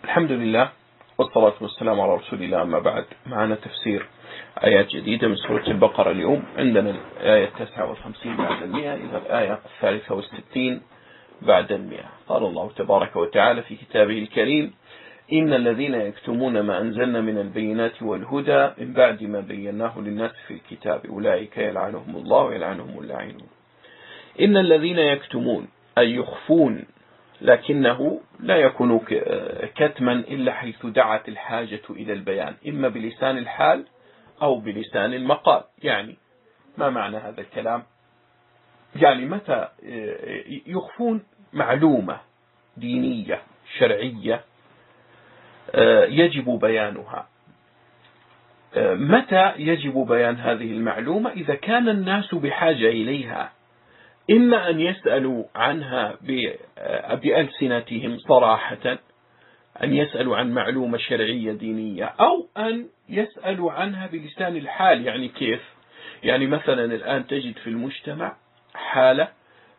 الحمد لله والصلاة والسلام على رسول الله. أما بعد، معنا تفسير آيات جديدة من سورة البقرة. اليوم عندنا الآية 59 بعد 100 إلى الآية 63 بعد 100. قال الله تبارك وتعالى في كتابه الكريم: إن الذين يكتمون ما أنزلنا من البينات والهدى من بعد ما بيناه للناس في الكتاب أولئك يلعنهم الله ويلعنهم اللاعنون. إن الذين يكتمون أي يخفون، لكنه لا يكون كتما إلا حيث دعت الحاجة إلى البيان، إما بلسان الحال أو بلسان المقال. يعني ما معنى هذا الكلام؟ يعني متى يخفون معلومة دينية شرعية يجب بيانها. متى يجب بيان هذه المعلومة؟ إذا كان الناس بحاجة إليها، إما أن يسألوا عنها بألسنتهم صراحة، أن يسألوا عن معلومة شرعية دينية، أو أن يسألوا عنها بلسان الحال. يعني كيف؟ يعني مثلا الآن تجد في المجتمع حالة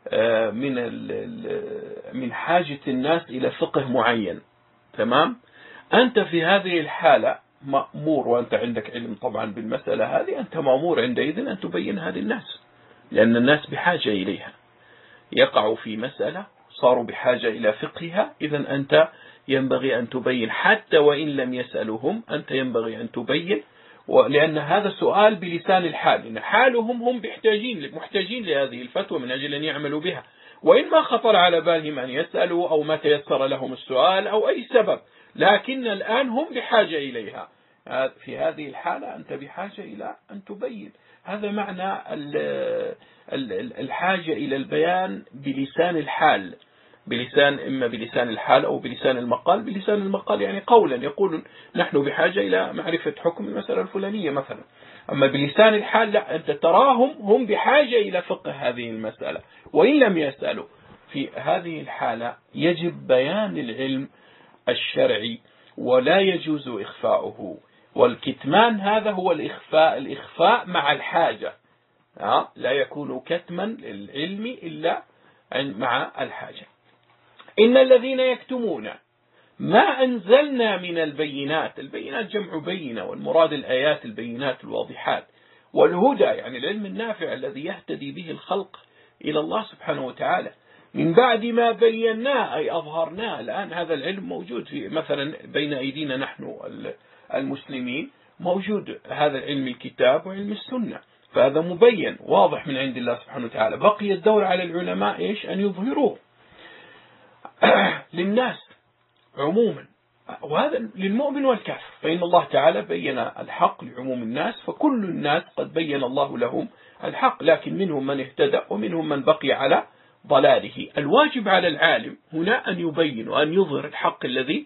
من حاجة الناس إلى فقه معين، تمام؟ أنت في هذه الحالة مأمور، وأنت عندك علم طبعا بالمسألة هذه، أنت مأمور عندئذ أن تبينها للناس، لأن الناس بحاجة إليها، يقعوا في مسألة صاروا بحاجة إلى فقهها. إذن أنت ينبغي أن تبين، حتى وإن لم يسألهم أنت ينبغي أن تبين، لأن هذا سؤال بلسان الحال، إن حالهم هم محتاجين لهذه الفتوى من أجل أن يعملوا بها، وإن ما خطر على بالهم أن يسألوا أو ما تيسر لهم السؤال أو أي سبب، لكن الآن هم بحاجة إليها. في هذه الحالة أنت بحاجة إلى أن تبين. هذا معنى الحاجة إلى البيان بلسان الحال، إما بلسان الحال أو بلسان المقال. بلسان المقال يعني قولا يقول نحن بحاجة إلى معرفة حكم المسألة الفلانية مثلا. أما بلسان الحال لا، أنت تراهم هم بحاجة إلى فقه هذه المسألة وإن لم يسألوا. في هذه الحالة يجب بيان العلم الشرعي ولا يجوز إخفاؤه. والكتمان هذا هو الإخفاء مع الحاجة، لا يكون كتما للعلم إلا مع الحاجة. إن الذين يكتمون ما أنزلنا من البينات جمع بينة، والمراد الآيات البينات الواضحات، والهدى يعني العلم النافع الذي يهتدي به الخلق إلى الله سبحانه وتعالى، من بعد ما بيناه أي أظهرناه. الآن هذا العلم موجود في مثلا بين أيدينا نحن المسلمين، موجود هذا العلم الكتاب وعلم السنة، فهذا مبين واضح من عند الله سبحانه وتعالى. بقي الدور على العلماء أن يظهروه للناس عموما، وهذا للمؤمن والكافر، فإن الله تعالى بين الحق لعموم الناس، فكل الناس قد بين الله لهم الحق، لكن منهم من اهتدى ومنهم من بقي على ضلاله. الواجب على العالم هنا أن يبين وأن يظهر الحق الذي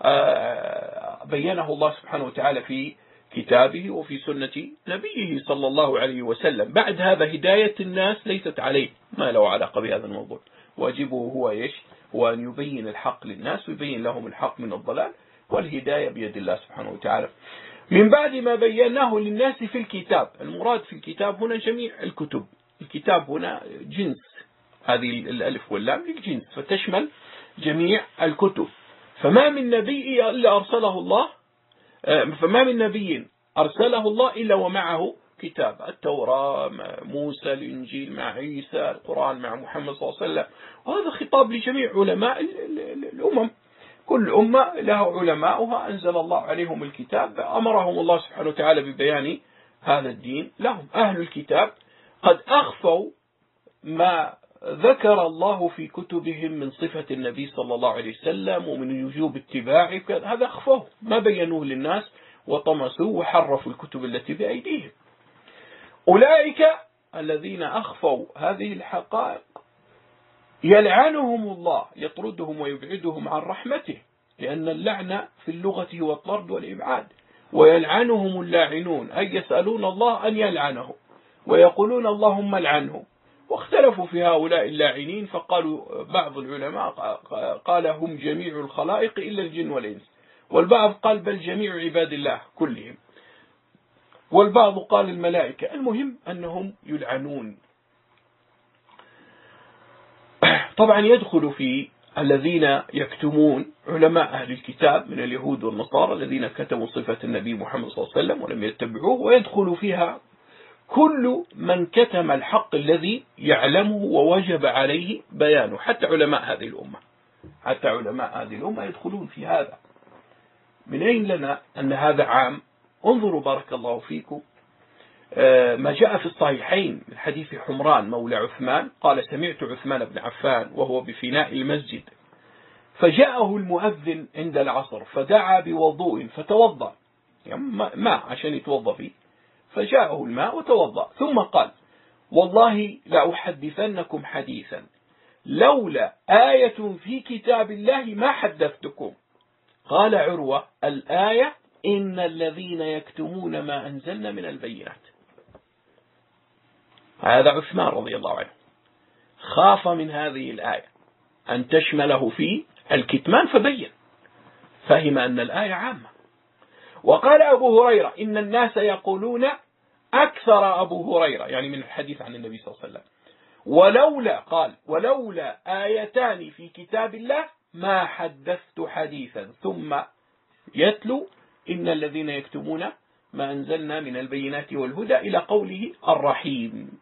بينه الله سبحانه وتعالى في كتابه وفي سنة نبيه صلى الله عليه وسلم. بعد هذا هداية الناس ليست عليه، ما له علاقة بهذا الموضوع. واجبه هو أن يبين الحق للناس ويبين لهم الحق من الضلال، والهداية بيد الله سبحانه وتعالى. من بعد ما بيناه للناس في الكتاب، المراد في الكتاب هنا جميع الكتب. الكتاب هنا جنس، هذه الألف واللام للجنس فتشمل جميع الكتب. فما من نبي أرسله الله إلا ومعه كتاب. التوراة مع موسى، الإنجيل مع عيسى، القرآن مع محمد صلى الله عليه وسلم. وهذا خطاب لجميع علماء الأمم، كل أمة لها علماؤها أنزل الله عليهم الكتاب، أمرهم الله سبحانه وتعالى ببيان هذا الدين لهم. أهل الكتاب قد أخفوا ما ذكر الله في كتبهم من صفة النبي صلى الله عليه وسلم ومن وجوب اتباعه، هذا أخفوه، ما بينوه للناس، وطمسوا وحرفوا الكتب التي بأيديهم. أولئك الذين أخفوا هذه الحقائق يلعنهم الله، يطردهم ويبعدهم عن رحمته، لأن اللعنة في اللغة هو الطرد والإبعاد. ويلعنهم اللاعنون أي يسألون الله أن يلعنهم ويقولون اللهم العنهم. واختلفوا في هؤلاء اللاعنين، فقالوا بعض العلماء قال هم جميع الخلائق إلا الجن والإنس، والبعض قال بل جميع عباد الله كلهم، والبعض قال الملائكة. المهم أنهم يلعنون. طبعا يدخل في الذين يكتمون علماء أهل الكتاب من اليهود والنصارى الذين كتموا صفة النبي محمد صلى الله عليه وسلم ولم يتبعوه، ويدخل فيها كل من كتم الحق الذي يعلمه ووجب عليه بيانه، حتى علماء هذه الأمة، حتى علماء هذه الأمة يدخلون في هذا. من أين لنا أن هذا عام؟ انظروا بارك الله فيكم ما جاء في الصحيحين من حديث حمران مولى عثمان قال: سمعت عثمان بن عفان وهو بفناء المسجد فجاءه المؤذن عند العصر فدعا بوضوء فتوضأ، يعني ماء عشان يتوضأ فيه، فجاءه الماء وتوضأ، ثم قال: والله لأحدثنكم حديثا لولا آية في كتاب الله ما حدثتكم. قال عروة: الآية إن الذين يكتمون ما أنزلنا من البينات. هذا عثمان رضي الله عنه خاف من هذه الآية أن تشمله في الكتمان فبين، فهم أن الآية عامة. وقال أبو هريرة: إن الناس يقولون أكثر أبو هريرة، يعني من الحديث عن النبي صلى الله عليه وسلم، ولولا آيتان في كتاب الله ما حدثت حديثا، ثم يتلو: إن الذين يكتمون ما أنزلنا من البينات والهدى إلى قوله الرحيم.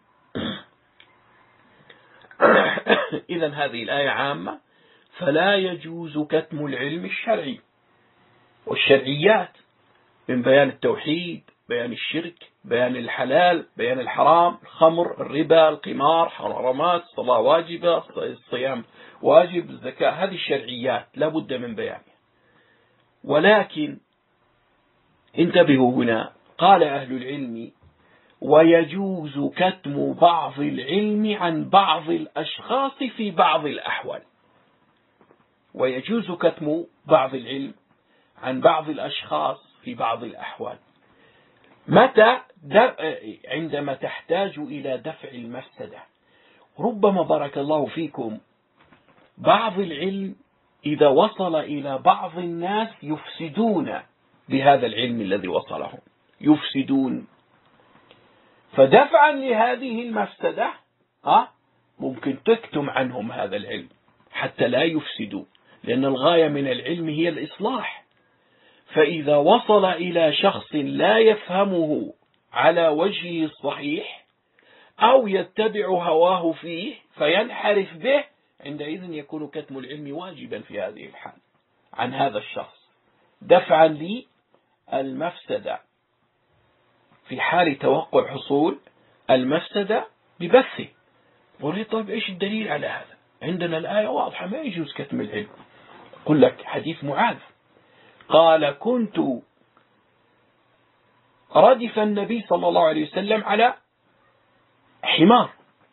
إذن هذه الآية عامة، فلا يجوز كتم العلم الشرعي والشرعيات من بيان التوحيد، بيان الشرك، بيان الحلال، بيان الحرام، الخمر، الربا، القمار، حرامات، الصلاة واجبة، الصيام واجب، الزكاة، هذه الشرعيات لا بد من بيانها. ولكن انتبهوا هنا، قال أهل العلم: ويجوز كتم بعض العلم عن بعض الأشخاص في بعض الأحوال. ويجوز كتم بعض العلم عن بعض الأشخاص في بعض الأحوال. متى؟ عندما تحتاج إلى دفع المفسدة. ربما بارك الله فيكم بعض العلم إذا وصل إلى بعض الناس يفسدون بهذا العلم الذي وصلهم، يفسدون، فدفعا لهذه المفسدة ممكن تكتم عنهم هذا العلم حتى لا يفسدوا، لأن الغاية من العلم هي الإصلاح. فإذا وصل إلى شخص لا يفهمه على وجهه الصحيح أو يتبع هواه فيه فينحرف به، عندئذ يكون كتم العلم واجبا في هذه الحال عن هذا الشخص دفعا للمفسدة، في حال توقع حصول المفسدة ببثه. قل: طيب إيش الدليل على هذا؟ عندنا الآية واضحة ما يجوز كتم العلم. قل لك حديث معاذ قال: كنت ردف النبي صلى الله عليه وسلم على حمار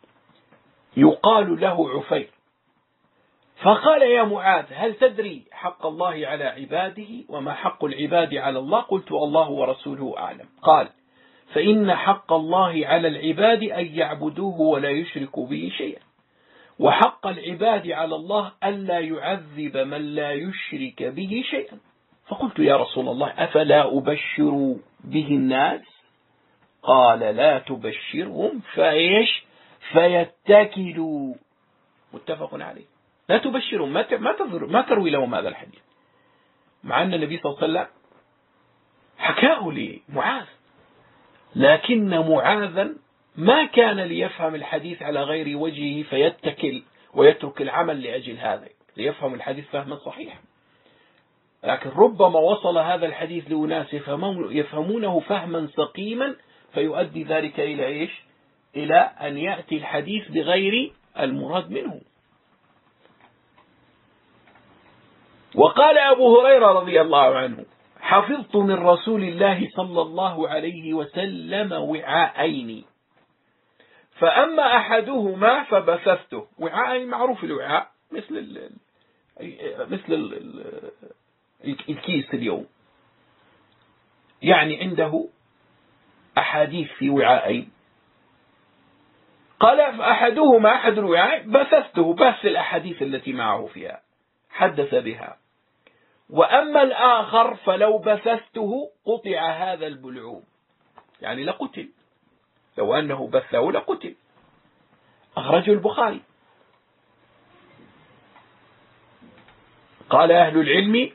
يقال له عفير، فقال: يا معاذ هل تدري حق الله على عباده وما حق العباد على الله؟ قلت: الله ورسوله أعلم. قال: فإن حق الله على العباد أن يعبدوه ولا يشركوا به شيئا، وحق العباد على الله ألا يعذب من لا يشرك به شيئا. فقلت: يا رسول الله أفلا أبشر به الناس؟ قال: لا تبشرهم فيتكلوا. متفق عليه. لا تبشرهم، ما تروي لهم هذا الحديث، مع أن النبي صلى الله عليه وسلم حكاه لمعاذ، لكن معاذا ما كان ليفهم الحديث على غير وجهه فيتكل ويترك العمل لأجل هذا، ليفهم الحديث فهما صحيحا. لكن ربما وصل هذا الحديث لأناس يفهمونه فهما سقيما فيؤدي ذلك إلى إيش؟ إلى أن يأتي الحديث بغير المراد منه. وقال أبو هريرة رضي الله عنه: حفظت من رسول الله صلى الله عليه وسلم وعاءين، فأما أحدهما فبثثته. وعاء معروف الوعاء مثل الكيس اليوم، يعني عنده أحاديث في وعاءين. قال: فأحدهما أحد الوعاء بثثته، بث الأحاديث التي معه فيها حدث بها، وأما الآخر فلو بثثته قطع هذا البلعوم، يعني لقتل، لو أنه بثه لقتل. أخرجه البخاري. قال أهل العلم: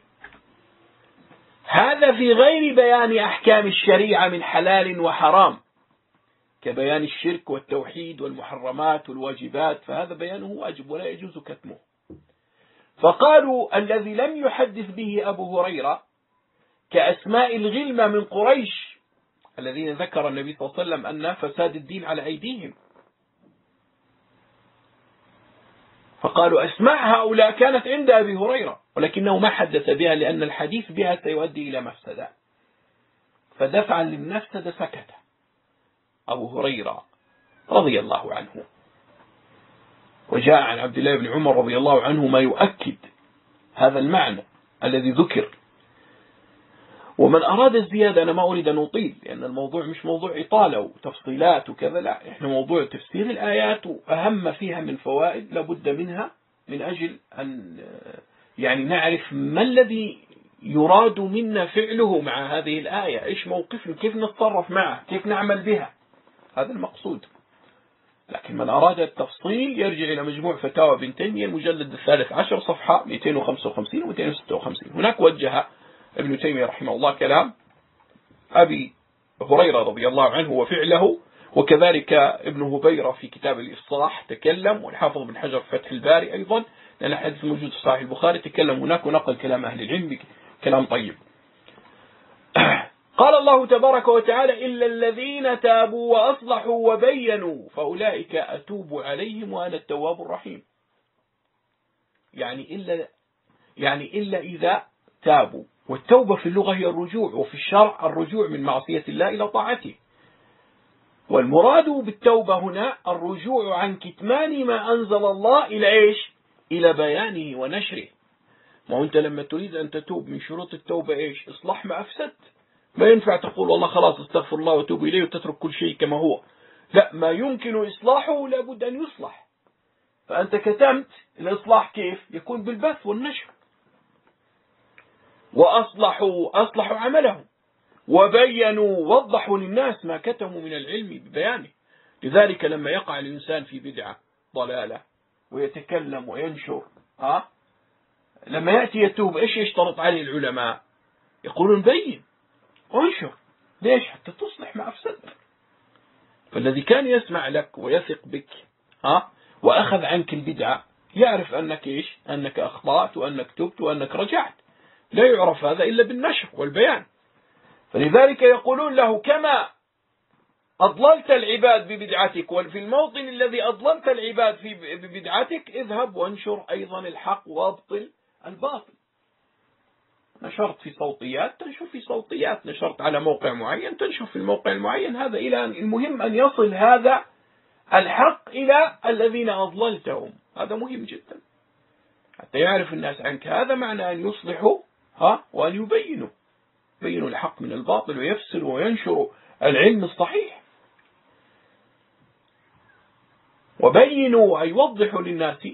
هذا في غير بيان أحكام الشريعة من حلال وحرام كبيان الشرك والتوحيد والمحرمات والواجبات، فهذا بيانه واجب ولا يجوز كتمه. فقالوا: الذي لم يحدث به أبو هريرة كأسماء الغلمة من قريش الذين ذكر النبي صلى الله عليه وسلم أن فساد الدين على أيديهم، فقالوا أسماء هؤلاء كانت عند أبي هريرة ولكنه ما حدث بها لأن الحديث بها سيؤدي إلى مفسدة، فدفعا للمفسدة سكت أبو هريرة رضي الله عنه. وجاء عن عبد الله بن عمر رضي الله عنه ما يؤكد هذا المعنى الذي ذكر. ومن أراد الزيادة، أنا ما أريد أن أطيل لأن الموضوع مش موضوع إطالة وتفصيلات وكذا، لا، إحنا موضوع تفسير الآيات وأهم فيها من فوائد لابد منها من أجل أن يعني نعرف ما الذي يراد منا فعله مع هذه الآية، إيش موقفنا، كيف نتصرف معه، كيف نعمل بها، هذا المقصود. لكن من أراد التفصيل يرجع إلى مجموع فتاوى ابن تيمية المجلد 13 صفحة 255 و 256. هناك وجه ابن تيمية رحمه الله كلام أبي هريرة رضي الله عنه وفعله، وكذلك ابن هبيرة في كتاب الإصلاح تكلم، والحافظ بن حجر في فتح الباري أيضا، لأن الحديث موجود في صحيح البخاري تكلم هناك ونقل كلام أهل العلم كلام طيب. قال الله تبارك وتعالى: إلا الذين تابوا وأصلحوا وبينوا فأولئك أتوب عليهم وأنا التواب الرحيم. يعني إلا إذا تابوا، والتوبة في اللغة هي الرجوع، وفي الشرع الرجوع من معصية الله إلى طاعته. والمراد بالتوبة هنا الرجوع عن كتمان ما أنزل الله إلى إيش؟ إلى بيانه ونشره. ما أنت لما تريد أن تتوب من شروط التوبة إيش؟ إصلاح ما أفسدت. ما ينفع تقول والله خلاص استغفر الله وتوب إليه وتترك كل شيء كما هو، لا، ما يمكن إصلاحه لابد أن يصلح. فأنت كتمت، الإصلاح كيف؟ يكون بالبث والنشر. أصلحوا عملهم، وبينوا وضحوا للناس ما كتموا من العلم ببيانه. لذلك لما يقع الإنسان في بدعة ضلالة ويتكلم وينشر، لما يأتي يتوب إيش يشترط عليه العلماء؟ يقولون بين وانشر. ليش؟ حتى تصلح ما أفسدت. فالذي كان يسمع لك ويثق بك وأخذ عنك البدعة يعرف أنك إيش؟ أنك أخطأت وأنك تبت وأنك رجعت. لا يعرف هذا إلا بالنشر والبيان. فلذلك يقولون له: كما أضللت العباد ببدعتك، وفي الموطن الذي أضللت العباد ببدعتك اذهب وانشر أيضا الحق وابطل الباطل. نشرت في صوتيات تنشر في صوتيات، نشرت على موقع معين تنشر في الموقع المعين، هذا إلى المهم أن يصل هذا الحق إلى الذين أضللتهم. هذا مهم جدا حتى يعرف الناس عنك. هذا معنى أن يصلحوا وأن يبينوا الحق من الباطل ويفسروا وينشروا العلم الصحيح. وبينوا أي يوضحوا للناس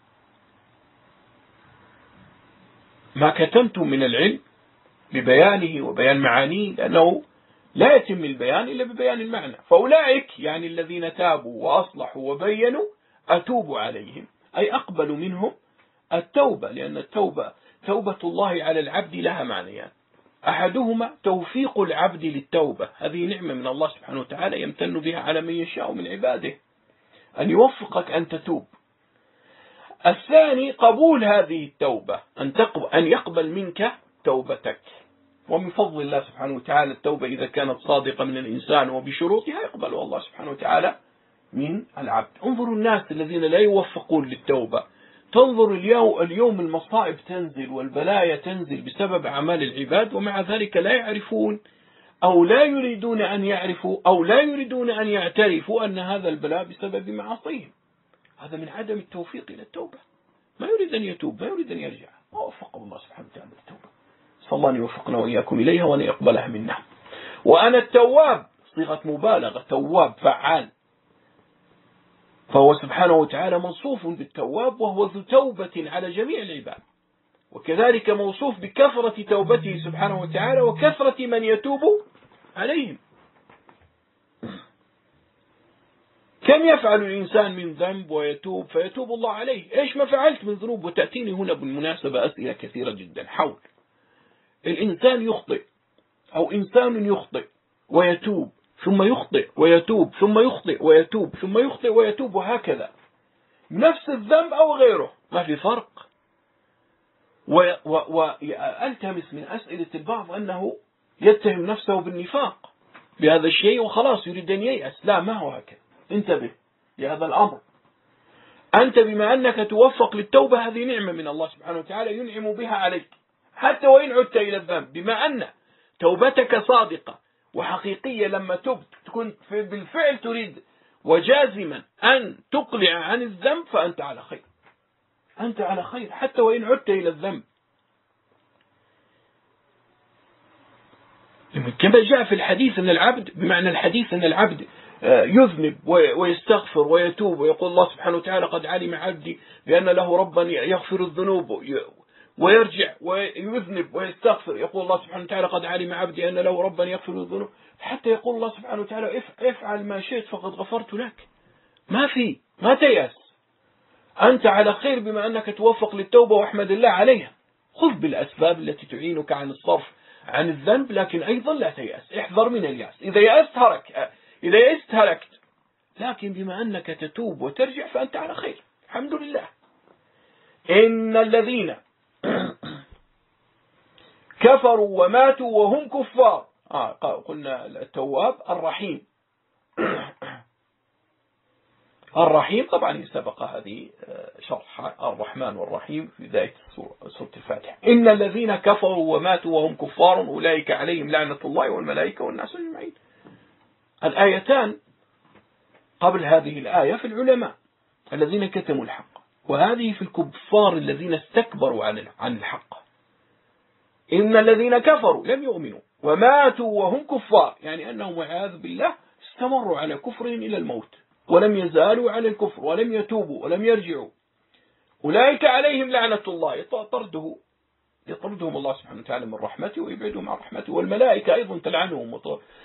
ما كتمتم من العلم ببيانه وبيان معانيه، لأنه لا يتم البيان إلا ببيان المعنى. فأولئك يعني الذين تابوا وأصلحوا وبينوا أتوب عليهم، أي أقبل منهم التوبة، لأن التوبة توبة الله على العبد لها معنيان. أحدهما توفيق العبد للتوبة، هذه نعمة من الله سبحانه وتعالى يمتن بها على من يشاء من عباده، أن يوفقك أن تتوب. الثاني قبول هذه التوبة، أن يقبل منك توبتك. ومن فضل الله سبحانه وتعالى التوبة إذا كانت صادقة من الإنسان وبشروطها يقبلها الله سبحانه وتعالى من العبد. انظروا الناس الذين لا يوفقون للتوبة، تنظر اليوم المصائب تنزل والبلايا تنزل بسبب أعمال العباد، ومع ذلك لا يعرفون أو لا يريدون أن يعرفوا أو لا يريدون أن يعترفوا أن هذا البلاء بسبب معاصيهم. هذا من عدم التوفيق إلى التوبة. ما يريد أن يتوب، ما يريد أن يرجع، ما وفقه الله سبحانه وتعالى للتوبة. صلى الله أن يوفقنا وإياكم إليها وأن يقبلها منا. وأنا التواب صيغة مبالغة، تواب فعال، فهو سبحانه وتعالى موصوف بالتواب وهو ذو توبة على جميع العباد، وكذلك موصوف بكثرة توبته سبحانه وتعالى وكثرة من يتوب عليهم. كم يفعل الإنسان من ذنب ويتوب فيتوب الله عليه؟ إيش ما فعلت من ذنوب؟ وتأتيني هنا بالمناسبة أسئلة كثيرة جدا حول الإنسان يخطئ أو إنسان يخطئ ويتوب ثم يخطئ ويتوب ثم يخطئ ويتوب ثم يخطئ ويتوب، وهكذا نفس الذنب أو غيره ما في فرق. وألتمس من أسئلة البعض أنه يتهم نفسه بالنفاق بهذا الشيء وخلاص يريد أن ييأس. لا، ما هو هكذا. انتبه لهذا الأمر. أنت بما أنك توفق للتوبة هذه نعمة من الله سبحانه وتعالى ينعم بها عليك حتى وإن عدت إلى الذنب، بما أن توبتك صادقة وحقيقية. لما تبت كنت بالفعل تريد وجازما أن تقلع عن الذنب فأنت على خير، أنت على خير حتى وإن عدت إلى الذنب. كما جاء في الحديث أن العبد، بمعنى الحديث أن العبد يذنب ويستغفر ويتوب ويقول الله سبحانه وتعالى قد علم عبدي بأن له ربا يغفر الذنوب، ويرجع ويذنب ويستغفر يقول الله سبحانه وتعالى قد علم عبدي أن له ربا يغفر الذنوب، حتى يقول الله سبحانه وتعالى افعل ما شئت فقد غفرت لك. ما تيأس، أنت على خير بما أنك توفق للتوبة واحمد الله عليها. خذ بالأسباب التي تعينك عن الصرف عن الذنب، لكن أيضا لا تيأس، احذر من اليأس. إذا يأست هلكت، لكن بما أنك تتوب وترجع فأنت على خير الحمد لله. إن الذين كفروا وماتوا وهم كفار، قلنا التواب الرحيم. الرحيم طبعا سبق هذه شرح الرحمن والرحيم في بداية سورة الفاتحة. إن الذين كفروا وماتوا وهم كفار أولئك عليهم لعنة الله والملائكة والناس أجمعين. الآيتان قبل هذه الآية في العلماء الذين كتموا الحق، وهذه في الكفار الذين استكبروا عن الحق. إن الذين كفروا لم يؤمنوا وماتوا وهم كفار، يعني أنهم والعياذ بالله استمروا على كفرهم إلى الموت ولم يزالوا على الكفر ولم يتوبوا ولم يرجعوا. أولئك عليهم لعنة الله، يطردهم الله سبحانه وتعالى من رحمته ويبعدهم عن رحمته، والملائكة أيضا تلعنهم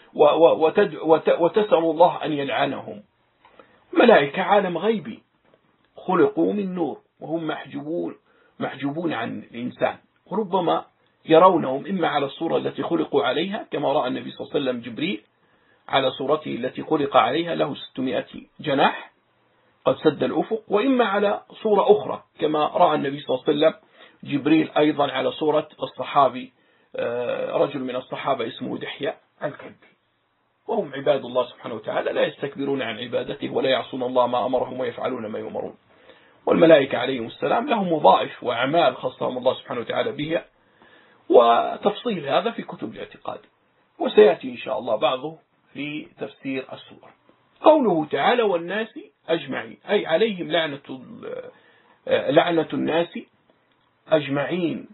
وتسأل الله أن يلعنهم. ملائكة عالم غيبي خلقوا من نور وهم محجوبون عن الإنسان، وربما يرونهم إما على الصورة التي خلقوا عليها كما رأى النبي صلى الله عليه وسلم جبريل على صورته التي خلق عليها له 600 جناح قد سد الأفق، وإما على صورة أخرى كما رأى النبي صلى الله عليه وسلم جبريل أيضا على صورة الصحابي رجل من الصحابة اسمه دحية الكلبي، وهم عباد الله سبحانه وتعالى لا يستكبرون عن عبادته ولا يعصون الله ما أمرهم ويفعلون ما يؤمرون. والملائكة عليهم السلام لهم وظائف وأعمال خاصهم الله سبحانه وتعالى بها، وتفصيل هذا في كتب الاعتقاد، وسيأتي إن شاء الله بعضه في تفسير السورة. قوله تعالى والناس أجمعين، أي عليهم لعنة الناس أجمعين،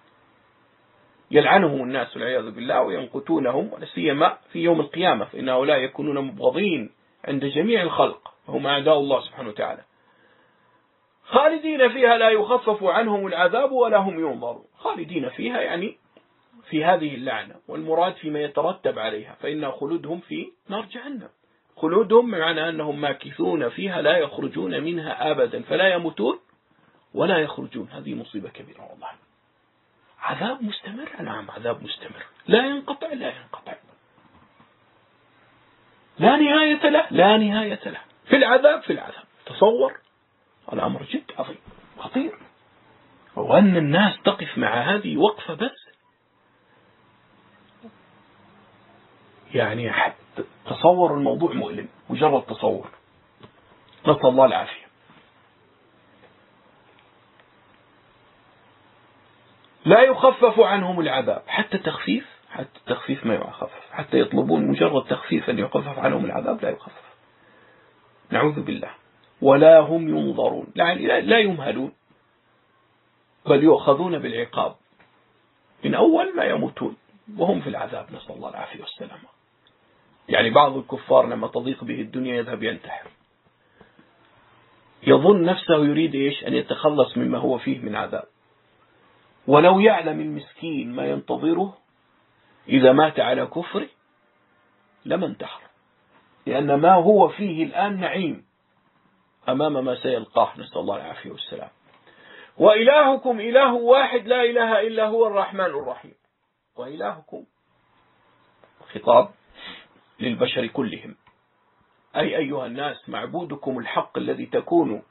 يلعنهم الناس والعياذ بالله وينقتونهم، ولا سيما في يوم القيامة، فإن هؤلاء يكونون مبغضين عند جميع الخلق وهم أعداء الله سبحانه وتعالى. خالدين فيها لا يخفف عنهم العذاب ولا هم ينظرون. خالدين فيها يعني في هذه اللعنة، والمراد فيما يترتب عليها، فإن خلودهم في نار جهنم. خلودهم بمعنى أنهم ماكثون فيها لا يخرجون منها أبدا، فلا يموتون ولا يخرجون. هذه مصيبة كبيرة والله. عذاب مستمر، نعم عذاب مستمر لا ينقطع لا نهاية له، لا نهاية له في العذاب. تصور الأمر جد عظيم خطير، وأن الناس تقف مع هذه وقفة بس، يعني تصور الموضوع مؤلم، مجرد تصور، نسأل الله العافية. لا يخفف عنهم العذاب، حتى التخفيف ما يخفف، حتى يطلبون مجرد تخفيف أن يخفف عنهم العذاب لا يخفف، نعوذ بالله. ولا هم ينظرون، لا يمهلون، بل يؤخذون بالعقاب من أول ما يموتون وهم في العذاب، نسأل الله العافية والسلامة. يعني بعض الكفار لما تضيق به الدنيا يذهب ينتحر، يظن نفسه يريد أن يتخلص مما هو فيه من عذاب، ولو يعلم المسكين ما ينتظره إذا مات على كفره لما انتحر. لأن ما هو فيه الآن نعيم أمام ما سيلقاه، نسأل الله العافية والسلام. وإلهكم إله واحد لا إله إلا هو الرحمن الرحيم. وإلهكم خطاب للبشر كلهم، أي أيها الناس معبودكم الحق الذي تكون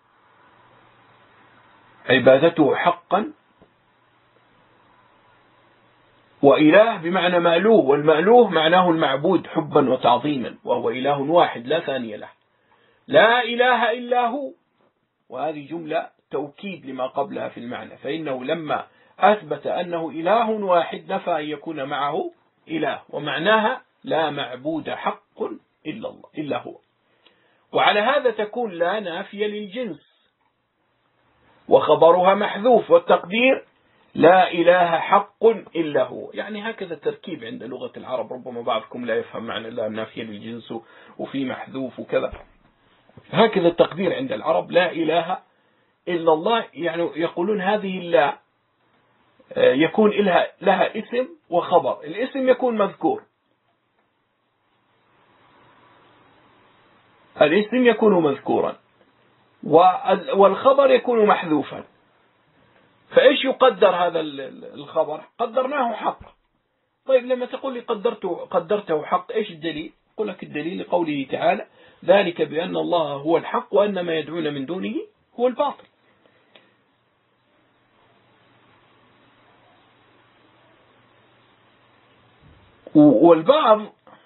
عبادته حقا. وإله بمعنى مألوه، والمألوه معناه المعبود حبا وتعظيما، وهو إله واحد لا ثاني له، لا إله إلا هو. وهذه جملة توكيد لما قبلها في المعنى، فإنه لما أثبت أنه إله واحد نفى أن يكون معه إله، ومعناها لا معبود حق إلا الله إلا هو. وعلى هذا تكون لا نافية للجنس، وخبرها محذوف، والتقدير لا إله حق إلا هو. يعني هكذا التركيب عند لغة العرب، ربما بعضكم لا يفهم معنى لا نافية للجنس وفي محذوف وكذا. هكذا التقدير عند العرب لا إله إلا الله، يعني يقولون هذه اللا يكون لها اسم وخبر. الاسم يكون مذكور، الاسم يكون مذكورا، والخبر يكون محذوفا. فإيش يقدر هذا الخبر؟ قدرناه حق. طيب لما تقول لي قدرته حق، إيش الدليل؟ أقول لك الدليل لقوله تعالى ذلك بأن الله هو الحق وأن ما يدعون من دونه هو الباطل. والبعض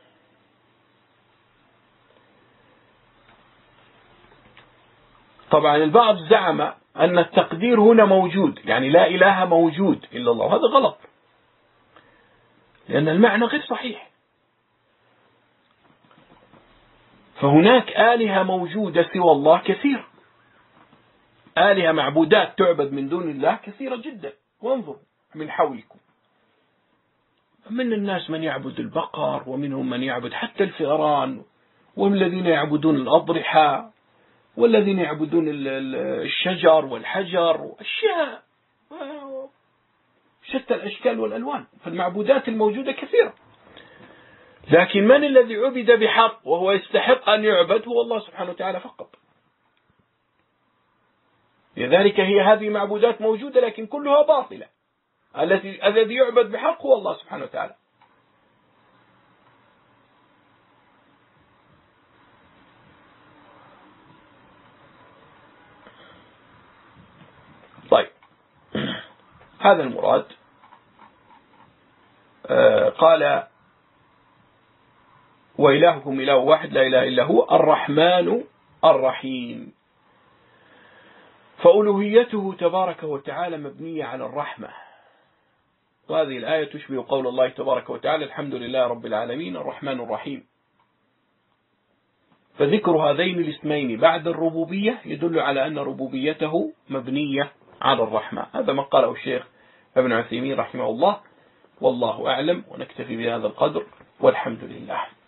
طبعا البعض زعم أن التقدير هنا موجود، يعني لا إله موجود إلا الله، وهذا غلط، لأن المعنى غير صحيح. فهناك آلهة موجودة سوى الله كثير، آلهة معبودات تعبد من دون الله كثيرة جدا. وانظروا من حولكم، من الناس من يعبد البقر، ومنهم من يعبد حتى الفئران، والذين يعبدون الأضرحة، والذين يعبدون الشجر والحجر وأشياء شتى الأشكال والألوان. فالمعبودات الموجودة كثيرة، لكن من الذي عبد بحق وهو يستحق أن يعبد؟ هو الله سبحانه وتعالى فقط. لذلك هي هذه معبودات موجودة لكن كلها باطلة. الذي يعبد بحق هو الله سبحانه وتعالى. طيب هذا المراد. قال وإلهكم إله واحد لا إله إلا هو الرحمن الرحيم. فألوهيته تبارك وتعالى مبنية على الرحمة، وهذه الآية تشبه قول الله تبارك وتعالى الحمد لله رب العالمين الرحمن الرحيم. فذكر هذين الاسمين بعد الربوبية يدل على أن ربوبيته مبنية على الرحمة. هذا ما قاله الشيخ ابن عثيمين رحمه الله، والله أعلم. ونكتفي بهذا القدر والحمد لله.